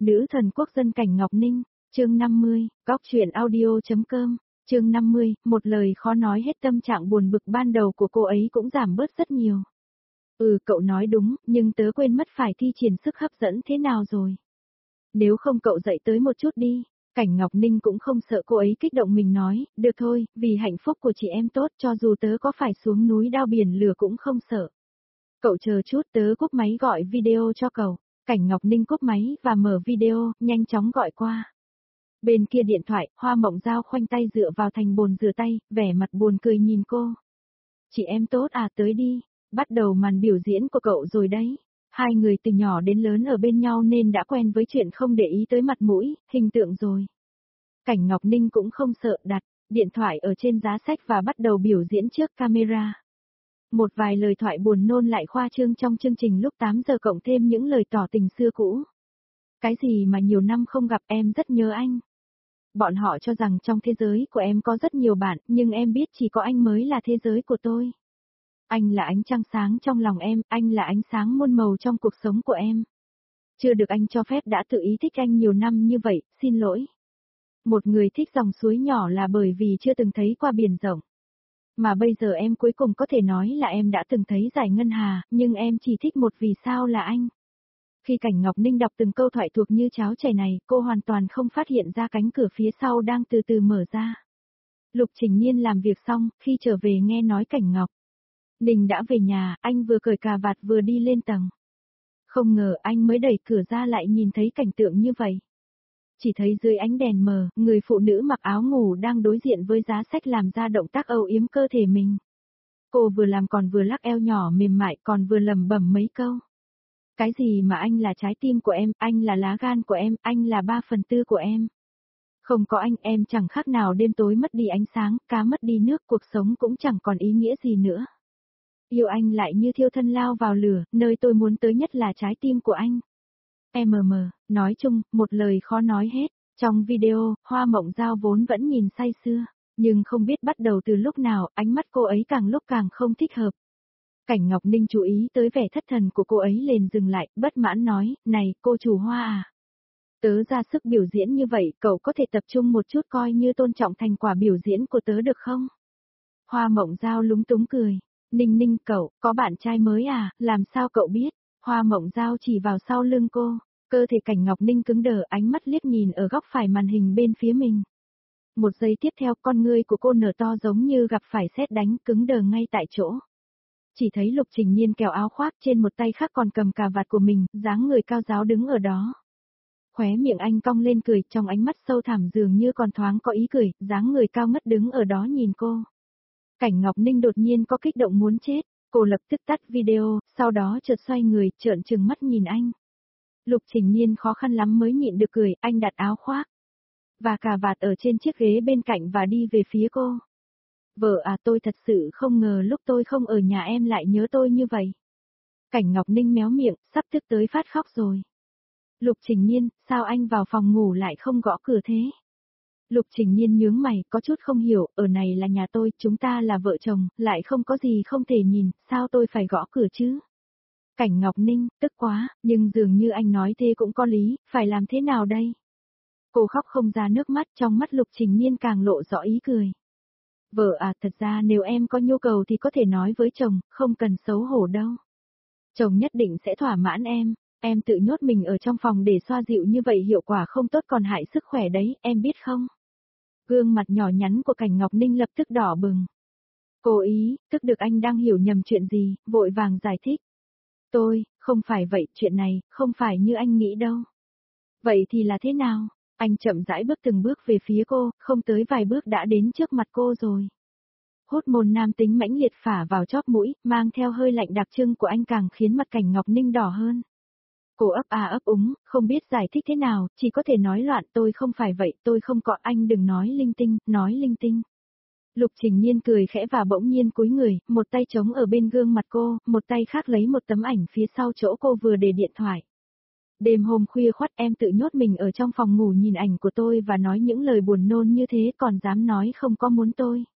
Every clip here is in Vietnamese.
Nữ thần quốc dân Cảnh Ngọc Ninh, chương 50, góc truyện audio.com, chương 50, một lời khó nói hết tâm trạng buồn bực ban đầu của cô ấy cũng giảm bớt rất nhiều. Cậu nói đúng, nhưng tớ quên mất phải thi triển sức hấp dẫn thế nào rồi. Nếu không cậu dậy tới một chút đi. Cảnh Ngọc Ninh cũng không sợ cô ấy kích động mình nói, được thôi, vì hạnh phúc của chị em tốt cho dù tớ có phải xuống núi đao biển lửa cũng không sợ. Cậu chờ chút tớ cúp máy gọi video cho cậu. Cảnh Ngọc Ninh cúp máy và mở video, nhanh chóng gọi qua. Bên kia điện thoại, Hoa Mộng Giao khoanh tay dựa vào thành bồn rửa tay, vẻ mặt buồn cười nhìn cô. Chị em tốt à, tới đi, bắt đầu màn biểu diễn của cậu rồi đấy. Hai người từ nhỏ đến lớn ở bên nhau nên đã quen với chuyện không để ý tới mặt mũi, hình tượng rồi. Cảnh Ngọc Ninh cũng không sợ, đặt điện thoại ở trên giá sách và bắt đầu biểu diễn trước camera. Một vài lời thoại buồn nôn lại khoa trương trong chương trình lúc 8 giờ cộng thêm những lời tỏ tình xưa cũ. Cái gì mà nhiều năm không gặp, em rất nhớ anh. Bọn họ cho rằng trong thế giới của em có rất nhiều bạn, nhưng em biết chỉ có anh mới là thế giới của tôi. Anh là ánh trăng sáng trong lòng em, anh là ánh sáng muôn màu trong cuộc sống của em. Chưa được anh cho phép đã tự ý thích anh nhiều năm như vậy, xin lỗi. Một người thích dòng suối nhỏ là bởi vì chưa từng thấy qua biển rộng. Mà bây giờ em cuối cùng có thể nói là em đã từng thấy giải ngân hà, nhưng em chỉ thích một vì sao là anh. Khi Cảnh Ngọc Ninh đọc từng câu thoại thuộc như cháo chảy này, cô hoàn toàn không phát hiện ra cánh cửa phía sau đang từ từ mở ra. Lục Trình Nhiên làm việc xong, khi trở về nghe nói Cảnh Ngọc Ninh đã về nhà, anh vừa cởi cà vạt vừa đi lên tầng. Không ngờ anh mới đẩy cửa ra lại nhìn thấy cảnh tượng như vậy. Chỉ thấy dưới ánh đèn mờ, người phụ nữ mặc áo ngủ đang đối diện với giá sách làm ra động tác âu yếm cơ thể mình. Cô vừa làm còn vừa lắc eo nhỏ mềm mại còn vừa lẩm bẩm mấy câu. Cái gì mà anh là trái tim của em, anh là lá gan của em, anh là 3/4 của em. Không có anh em chẳng khác nào đêm tối mất đi ánh sáng, cá mất đi nước, cuộc sống cũng chẳng còn ý nghĩa gì nữa. Yêu anh lại như thiêu thân lao vào lửa, nơi tôi muốn tới nhất là trái tim của anh. Nói chung, một lời khó nói hết. Trong video, Hoa Mộng Giao vốn vẫn nhìn say sưa, nhưng không biết bắt đầu từ lúc nào, ánh mắt cô ấy càng lúc càng không thích hợp. Cảnh Ngọc Ninh chú ý tới vẻ thất thần của cô ấy liền dừng lại, bất mãn nói, này, cô chủ Hoa à. Tớ ra sức biểu diễn như vậy, cậu có thể tập trung một chút coi như tôn trọng thành quả biểu diễn của tớ được không? Hoa Mộng Giao lúng túng cười, Ninh cậu, có bạn trai mới à, làm sao cậu biết? Hoa Mộng Giao chỉ vào sau lưng cô, cơ thể Cảnh Ngọc Ninh cứng đờ, ánh mắt liếc nhìn ở góc phải màn hình bên phía mình. Một giây tiếp theo con ngươi của cô nở to giống như gặp phải sét đánh, cứng đờ ngay tại chỗ. Chỉ thấy Lục Trình Nhiên kéo áo khoác trên một tay khác còn cầm cà vạt của mình, dáng người cao giáo đứng ở đó. Khóe miệng anh cong lên cười, trong ánh mắt sâu thẳm dường như còn thoáng có ý cười, dáng người cao ngất đứng ở đó nhìn cô. Cảnh Ngọc Ninh đột nhiên có kích động muốn chết, cô lập tức tắt video, sau đó chợt xoay người, trợn trừng mắt nhìn anh. Lục Trình Nhiên khó khăn lắm mới nhịn được cười, anh đặt áo khoác và cà vạt ở trên chiếc ghế bên cạnh và đi về phía cô. Vợ à, tôi thật sự không ngờ lúc tôi không ở nhà em lại nhớ tôi như vậy. Cảnh Ngọc Ninh méo miệng, sắp tức tới phát khóc rồi. Lục Trình Nhiên, sao anh vào phòng ngủ lại không gõ cửa thế? Lục Trình Nhiên nhướng mày, có chút không hiểu, ở này là nhà tôi, chúng ta là vợ chồng, lại không có gì không thể nhìn, sao tôi phải gõ cửa chứ? Cảnh Ngọc Ninh, tức quá, nhưng dường như anh nói thế cũng có lý, phải làm thế nào đây? Cô khóc không ra nước mắt, trong mắt Lục Trình Nhiên càng lộ rõ ý cười. Vợ à, thật ra nếu em có nhu cầu thì có thể nói với chồng, không cần xấu hổ đâu. Chồng nhất định sẽ thỏa mãn em tự nhốt mình ở trong phòng để xoa dịu như vậy hiệu quả không tốt còn hại sức khỏe đấy, em biết không? Gương mặt nhỏ nhắn của Cảnh Ngọc Ninh lập tức đỏ bừng. Cô ý, tức được anh đang hiểu nhầm chuyện gì, vội vàng giải thích. Không phải vậy, chuyện này, không phải như anh nghĩ đâu. Vậy thì là thế nào? Anh chậm rãi bước từng bước về phía cô, không tới vài bước đã đến trước mặt cô rồi. Hốt môn nam tính mãnh liệt phả vào chóp mũi, mang theo hơi lạnh đặc trưng của anh càng khiến mặt Cảnh Ngọc Ninh đỏ hơn. Cô ấp à ấp úng, không biết giải thích thế nào, chỉ có thể nói loạn, tôi không phải vậy, tôi không có, anh đừng nói linh tinh, nói linh tinh. Lục Trình Nhiên cười khẽ và bỗng nhiên cúi người, một tay chống ở bên gương mặt cô, một tay khác lấy một tấm ảnh phía sau chỗ cô vừa để điện thoại. Đêm hôm khuya khoắt em tự nhốt mình ở trong phòng ngủ nhìn ảnh của tôi và nói những lời buồn nôn như thế còn dám nói không có muốn tôi.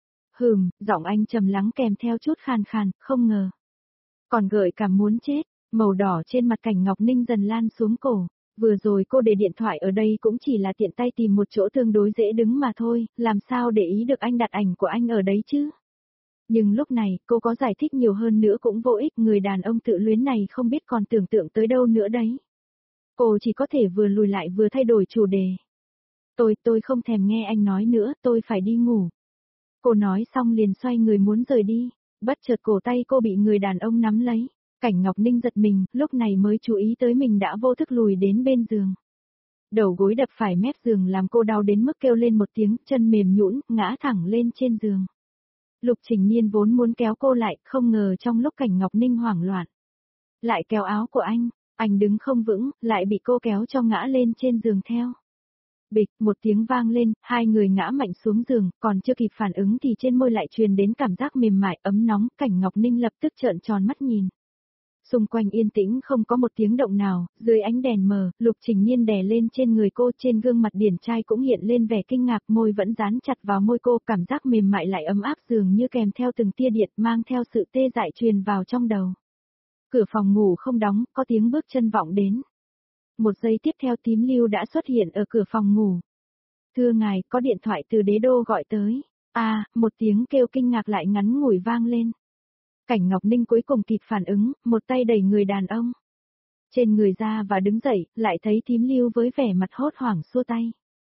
Giọng anh trầm lắng kèm theo chút khàn khàn, không ngờ. Còn gợi cảm muốn chết, màu đỏ trên mặt Cảnh Ngọc Ninh dần lan xuống cổ. Vừa rồi cô để điện thoại ở đây cũng chỉ là tiện tay tìm một chỗ tương đối dễ đứng mà thôi, làm sao để ý được anh đặt ảnh của anh ở đấy chứ? Nhưng lúc này, cô có giải thích nhiều hơn nữa cũng vô ích, người đàn ông tự luyến này không biết còn tưởng tượng tới đâu nữa đấy. Cô chỉ có thể vừa lùi lại vừa thay đổi chủ đề. Tôi không thèm nghe anh nói nữa, tôi phải đi ngủ. Cô nói xong liền xoay người muốn rời đi, bất chợt cổ tay cô bị người đàn ông nắm lấy. Cảnh Ngọc Ninh giật mình, lúc này mới chú ý tới mình đã vô thức lùi đến bên giường. Đầu gối đập phải mép giường làm cô đau đến mức kêu lên một tiếng, chân mềm nhũn, ngã thẳng lên trên giường. Lục Trình Nhiên vốn muốn kéo cô lại, không ngờ trong lúc Cảnh Ngọc Ninh hoảng loạn. Lại kéo áo của anh đứng không vững, lại bị cô kéo cho ngã lên trên giường theo. Bịch, một tiếng vang lên, hai người ngã mạnh xuống giường, còn chưa kịp phản ứng thì trên môi lại truyền đến cảm giác mềm mại, ấm nóng, Cảnh Ngọc Ninh lập tức trợn tròn mắt nhìn. Xung quanh yên tĩnh không có một tiếng động nào, dưới ánh đèn mờ, Lục Trình Nhiên đè lên trên người cô, trên gương mặt điển trai cũng hiện lên vẻ kinh ngạc, môi vẫn dán chặt vào môi cô, cảm giác mềm mại lại ấm áp dường như kèm theo từng tia điện mang theo sự tê dại truyền vào trong đầu. Cửa phòng ngủ không đóng, có tiếng bước chân vọng đến. Một giây tiếp theo Tím Lưu đã xuất hiện ở cửa phòng ngủ. Thưa ngài, có điện thoại từ Đế Đô gọi tới. Một tiếng kêu kinh ngạc lại ngắn ngủi vang lên. Cảnh Ngọc Ninh cuối cùng kịp phản ứng, một tay đẩy người đàn ông trên người ra và đứng dậy, lại thấy Tím Lưu với vẻ mặt hốt hoảng xua tay.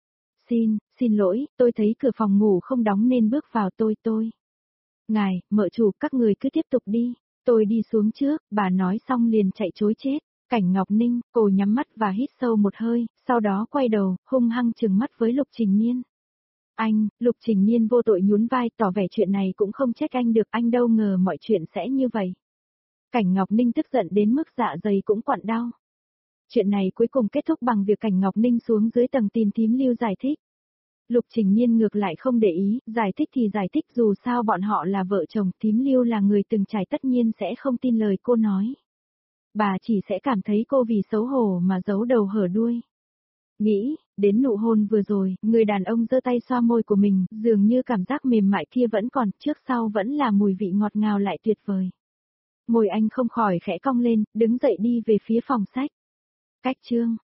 Xin lỗi, tôi thấy cửa phòng ngủ không đóng nên bước vào tôi. Ngài, mợ chủ, các người cứ tiếp tục đi, tôi đi xuống trước, bà nói xong liền chạy trối chết. Cảnh Ngọc Ninh, cô nhắm mắt và hít sâu một hơi, sau đó quay đầu, hung hăng trừng mắt với Lục Trình Nhiên. Lục Trình Nhiên vô tội nhún vai tỏ vẻ chuyện này cũng không trách anh được, anh đâu ngờ mọi chuyện sẽ như vậy. Cảnh Ngọc Ninh tức giận đến mức dạ dày cũng quặn đau. Chuyện này cuối cùng kết thúc bằng việc Cảnh Ngọc Ninh xuống dưới tầng tìm Tím Lưu giải thích. Lục Trình Nhiên ngược lại không để ý, giải thích thì giải thích, dù sao bọn họ là vợ chồng, Tím Lưu là người từng trải tất nhiên sẽ không tin lời cô nói. Bà chỉ sẽ cảm thấy cô vì xấu hổ mà giấu đầu hở đuôi. Nghĩ, đến nụ hôn vừa rồi, người đàn ông giơ tay xoa môi của mình, dường như cảm giác mềm mại kia vẫn còn, trước sau vẫn là mùi vị ngọt ngào lại tuyệt vời. Môi anh không khỏi khẽ cong lên, đứng dậy đi về phía phòng sách. Cách chương